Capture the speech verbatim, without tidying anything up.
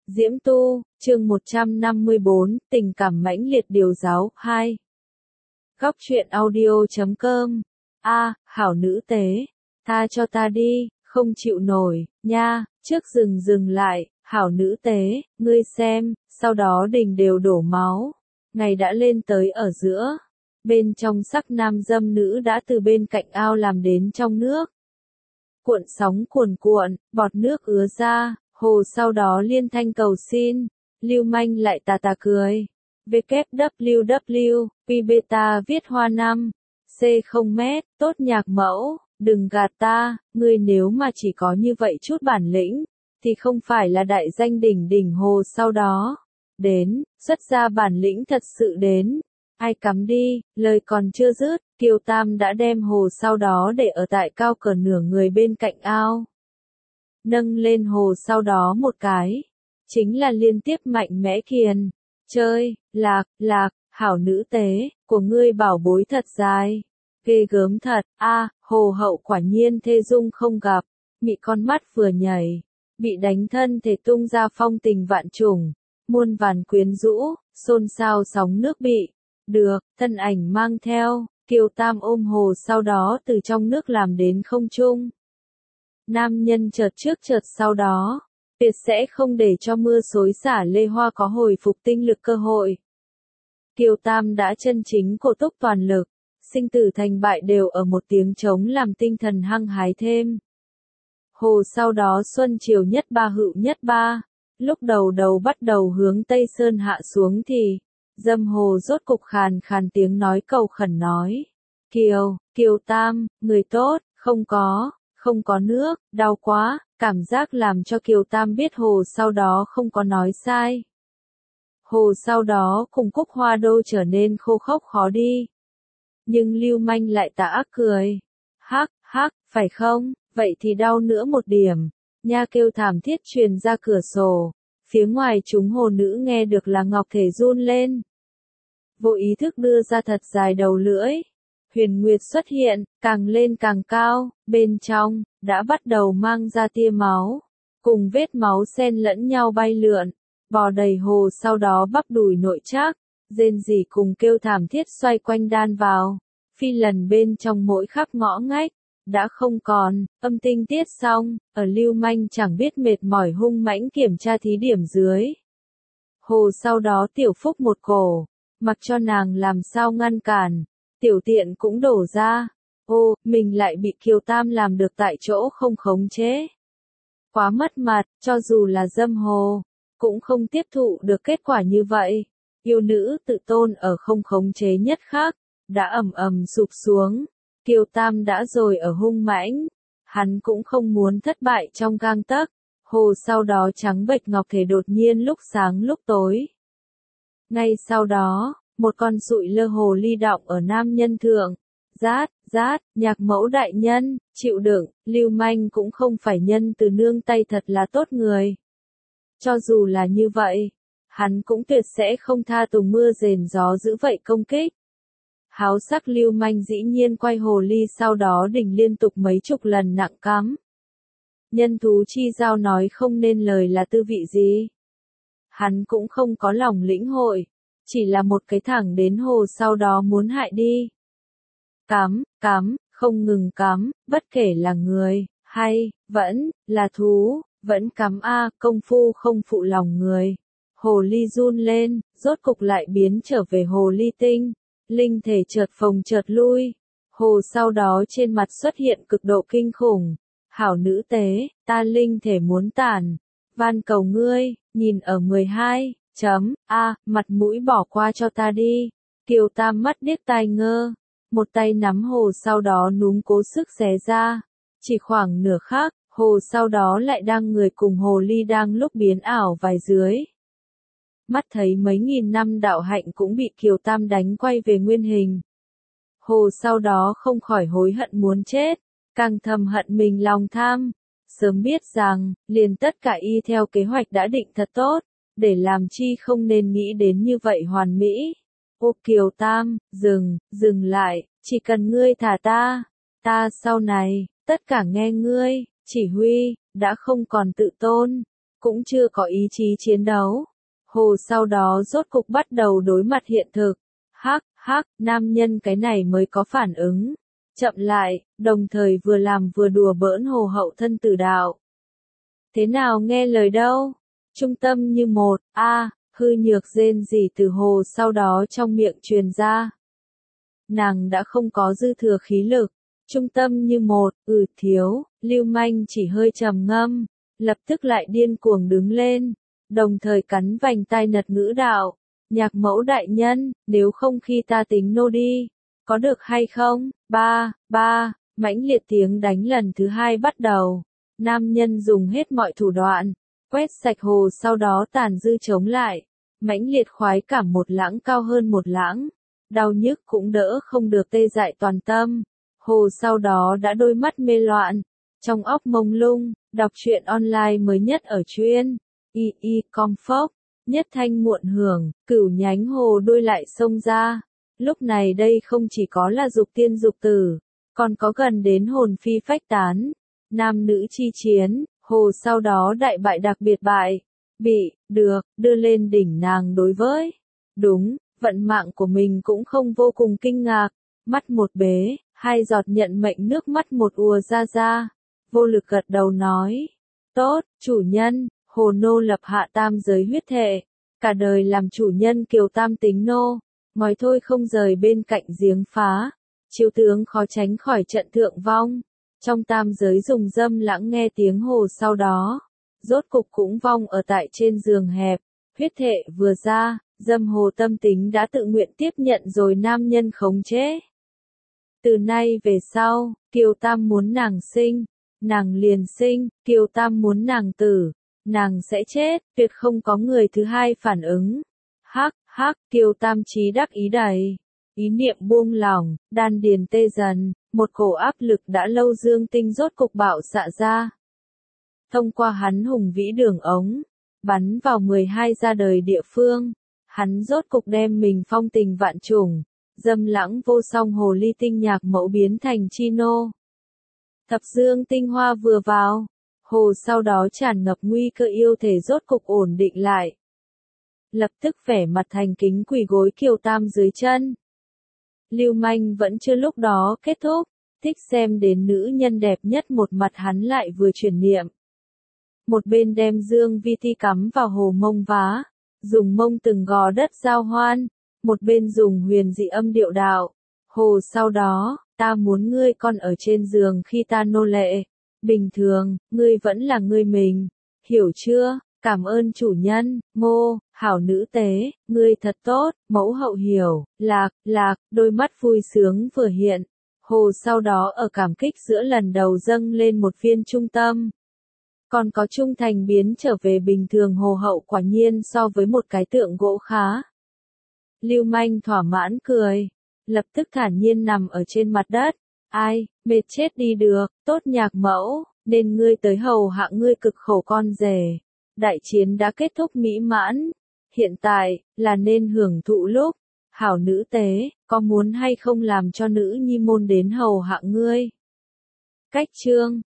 Diễm Tu, chương một trăm năm mươi bốn, tình cảm mãnh liệt điều giáo, hai. Góc truyện audio chấm com. A, hảo nữ tế, tha cho ta đi, không chịu nổi, nha, trước dừng dừng lại, hảo nữ tế, ngươi xem, sau đó đình đều đổ máu. Ngày đã lên tới ở giữa, bên trong sắc nam dâm nữ đã từ bên cạnh ao làm đến trong nước. Cuộn sóng cuồn cuộn, bọt nước ứa ra, hồ sau đó liên thanh cầu xin, Lưu Manh lại tà tà cười. vê kép vê vê vê, Pi Beta viết hoa năm, C không mét, tốt nhạc mẫu, đừng gạt ta, ngươi nếu mà chỉ có như vậy chút bản lĩnh, thì không phải là đại danh đỉnh đỉnh hồ sau đó. Đến, xuất ra bản lĩnh thật sự đến. Ai cắm đi, lời còn chưa dứt, Kiều Tam đã đem hồ sau đó để ở tại cao cỡ nửa người bên cạnh ao. Nâng lên hồ sau đó một cái, chính là liên tiếp mạnh mẽ kiền. Chơi, lạc, lạc, hảo nữ tế, của ngươi bảo bối thật dài. Ghê gớm thật, a hồ hậu quả nhiên thê dung không gặp, mị con mắt vừa nhảy, bị đánh thân thể tung ra phong tình vạn trùng, muôn vàn quyến rũ, xôn xao sóng nước bị. Được, thân ảnh mang theo, Kiều Tam ôm hồ sau đó từ trong nước làm đến không trung. Nam nhân chợt trước chợt sau đó, tuyệt sẽ không để cho mưa xối xả lê hoa có hồi phục tinh lực cơ hội. Kiều Tam đã chân chính cổ túc toàn lực, sinh tử thành bại đều ở một tiếng trống làm tinh thần hăng hái thêm. Hồ sau đó xuân chiều nhất ba hữu nhất ba, lúc đầu đầu bắt đầu hướng Tây Sơn hạ xuống thì, dâm hồ rốt cục khàn khàn tiếng nói cầu khẩn nói. Kiều, Kiều Tam, người tốt, không có, không có nước, đau quá, cảm giác làm cho Kiều Tam biết hồ sau đó không có nói sai. Hồ sau đó cùng Cúc Hoa Đô trở nên khô khốc khó đi. Nhưng Lưu Manh lại tà ác cười. Hắc, hắc, phải không, vậy thì đau nữa một điểm. Nha kêu thảm thiết truyền ra cửa sổ. Phía ngoài chúng hồ nữ nghe được là ngọc thể run lên. Vô ý thức đưa ra thật dài đầu lưỡi. Huyền Nguyệt xuất hiện, càng lên càng cao, bên trong, đã bắt đầu mang ra tia máu. Cùng vết máu xen lẫn nhau bay lượn, bò đầy hồ sau đó bắp đùi nội trác, rên rỉ cùng kêu thảm thiết xoay quanh đan vào. Phi lần bên trong mỗi khắp ngõ ngách, đã không còn, âm tinh tiết xong, ở Lưu Manh chẳng biết mệt mỏi hung mãnh kiểm tra thí điểm dưới. Hồ sau đó tiểu phúc một cổ, mặc cho nàng làm sao ngăn cản. Tiểu tiện cũng đổ ra. Ô, mình lại bị Kiều Tam làm được tại chỗ không khống chế. Quá mất mặt, cho dù là dâm hồ, cũng không tiếp thụ được kết quả như vậy. Yêu nữ tự tôn ở không khống chế nhất khác, đã ầm ầm sụp xuống. Kiều Tam đã rồi ở hung mãnh. Hắn cũng không muốn thất bại trong gang tấc. Hồ sau đó trắng bệch ngọc thể đột nhiên lúc sáng lúc tối. Ngay sau đó, một con sụi lơ hồ ly động ở nam nhân thượng. Rát, rát, nhạc mẫu đại nhân, chịu đựng, Lưu Manh cũng không phải nhân từ nương tay thật là tốt người. Cho dù là như vậy, hắn cũng tuyệt sẽ không tha tùng mưa rền gió giữ vậy công kích. Háo sắc Lưu Manh dĩ nhiên quay hồ ly sau đó đỉnh liên tục mấy chục lần nặng cắm. Nhân thú chi giao nói không nên lời là tư vị gì. Hắn cũng không có lòng lĩnh hội. Chỉ là một cái thẳng đến hồ sau đó muốn hại đi. Cắm, cắm, không ngừng cắm, bất kể là người, hay, vẫn, là thú, vẫn cắm a công phu không phụ lòng người. Hồ ly run lên, rốt cục lại biến trở về hồ ly tinh. Linh thể chợt phồng chợt lui. Hồ sau đó trên mặt xuất hiện cực độ kinh khủng. Hảo nữ tế, ta linh thể muốn tàn. Van cầu ngươi, nhìn ở mười hai. Chấm, a, mặt mũi bỏ qua cho ta đi. Kiều Tam mắt điếc tai ngơ. Một tay nắm hồ sau đó núm cố sức xé ra. Chỉ khoảng nửa khắc, hồ sau đó lại đang người cùng hồ ly đang lúc biến ảo vài dưới. Mắt thấy mấy nghìn năm đạo hạnh cũng bị Kiều Tam đánh quay về nguyên hình. Hồ sau đó không khỏi hối hận muốn chết, càng thầm hận mình lòng tham. Sớm biết rằng, liền tất cả y theo kế hoạch đã định thật tốt. Để làm chi không nên nghĩ đến như vậy hoàn mỹ. Ô Kiều Tam, dừng, dừng lại, chỉ cần ngươi thả ta, ta sau này, tất cả nghe ngươi, chỉ huy, đã không còn tự tôn. cũng chưa có ý chí chiến đấu. Hồ sau đó rốt cục bắt đầu đối mặt hiện thực. Hắc, hắc, nam nhân cái này mới có phản ứng. Chậm lại, đồng thời vừa làm vừa đùa bỡn Hồ hậu thân tử đạo. Thế nào nghe lời đâu? Trung tâm như một, a à, hư nhược rên rỉ từ Hồ sau đó trong miệng truyền ra. Nàng đã không có dư thừa khí lực. Trung tâm như một, ừ thiếu, Lưu Manh chỉ hơi trầm ngâm, lập tức lại điên cuồng đứng lên, đồng thời cắn vành tai nật ngữ đạo. Nhạc mẫu đại nhân, nếu không khi ta tính nô đi, có được hay không? Ba, ba, mãnh liệt tiếng đánh lần thứ hai bắt đầu. Nam nhân dùng hết mọi thủ đoạn, quét sạch Hồ sau đó tàn dư chống lại. Mãnh liệt khoái cảm một lãng cao hơn một lãng. Đau nhức cũng đỡ không được tê dại toàn tâm. Hồ sau đó đã đôi mắt mê loạn, trong óc mông lung, đọc truyện online mới nhất ở chuyên. Y Y com phốc, nhất thanh muộn hưởng, cửu nhánh Hồ đôi lại xông ra. Lúc này đây không chỉ có là dục tiên dục tử, còn có gần đến hồn phi phách tán. Nam nữ chi chiến, Hồ sau đó đại bại đặc biệt bại. Bị, được, đưa lên đỉnh nàng đối với. Đúng, vận mạng của mình cũng không vô cùng kinh ngạc. Mắt một bế, hai giọt nhận mệnh nước mắt một ùa ra ra. Vô lực gật đầu nói. Tốt, chủ nhân, Hồ nô lập hạ tam giới huyết thệ. Cả đời làm chủ nhân kiều tam tính nô. Ngói thôi không rời bên cạnh giếng phá. Chiếu tướng khó tránh khỏi trận thượng vong. Trong tam giới dùng dâm lãng nghe tiếng Hồ sau đó. Rốt cục cũng vong ở tại trên giường hẹp. Huyết thệ vừa ra, dâm Hồ tâm tính đã tự nguyện tiếp nhận rồi nam nhân khống chế. Từ nay về sau, Kiều Tam muốn nàng sinh, nàng liền sinh, Kiều Tam muốn nàng tử, nàng sẽ chết, tuyệt không có người thứ hai phản ứng. Hắc, hắc, Kiều Tam trí đắc ý đầy, ý niệm buông lỏng, đan điền tê dần, một cổ áp lực đã lâu dương tinh rốt cục bạo xạ ra. Thông qua hắn hùng vĩ đường ống, bắn vào mười hai ra đời địa phương, hắn rốt cục đem mình phong tình vạn trùng. Dâm lãng vô song hồ ly tinh nhạc mẫu biến thành chi nô. Thập dương tinh hoa vừa vào, Hồ sau đó tràn ngập nguy cơ yêu thể rốt cục ổn định lại. Lập tức vẻ mặt thành kính quỳ gối Kiều Tam dưới chân. Lưu Manh vẫn chưa lúc đó kết thúc, thích xem đến nữ nhân đẹp nhất một mặt hắn lại vừa chuyển niệm. Một bên đem dương vi ti cắm vào Hồ mông vá, dùng mông từng gò đất giao hoan. Một bên dùng huyền dị âm điệu đạo. Hồ sau đó, ta muốn ngươi con ở trên giường khi ta nô lệ. Bình thường, ngươi vẫn là ngươi mình. Hiểu chưa? Cảm ơn chủ nhân, ngô, hảo nữ tế, ngươi thật tốt, mẫu hậu hiểu, lạc, lạc, đôi mắt vui sướng vừa hiện. Hồ sau đó ở cảm kích giữa lần đầu dâng lên một viên trung tâm. Còn có trung thành biến trở về bình thường Hồ hậu quả nhiên so với một cái tượng gỗ khá. Lưu Manh thỏa mãn cười, lập tức thản nhiên nằm ở trên mặt đất. Ai, mệt chết đi được, tốt nhạc mẫu, nên ngươi tới hầu hạ ngươi cực khổ con rể. Đại chiến đã kết thúc mỹ mãn, hiện tại, là nên hưởng thụ lúc. Hảo nữ tế, có muốn hay không làm cho nữ nhi môn đến hầu hạ ngươi? Cách chương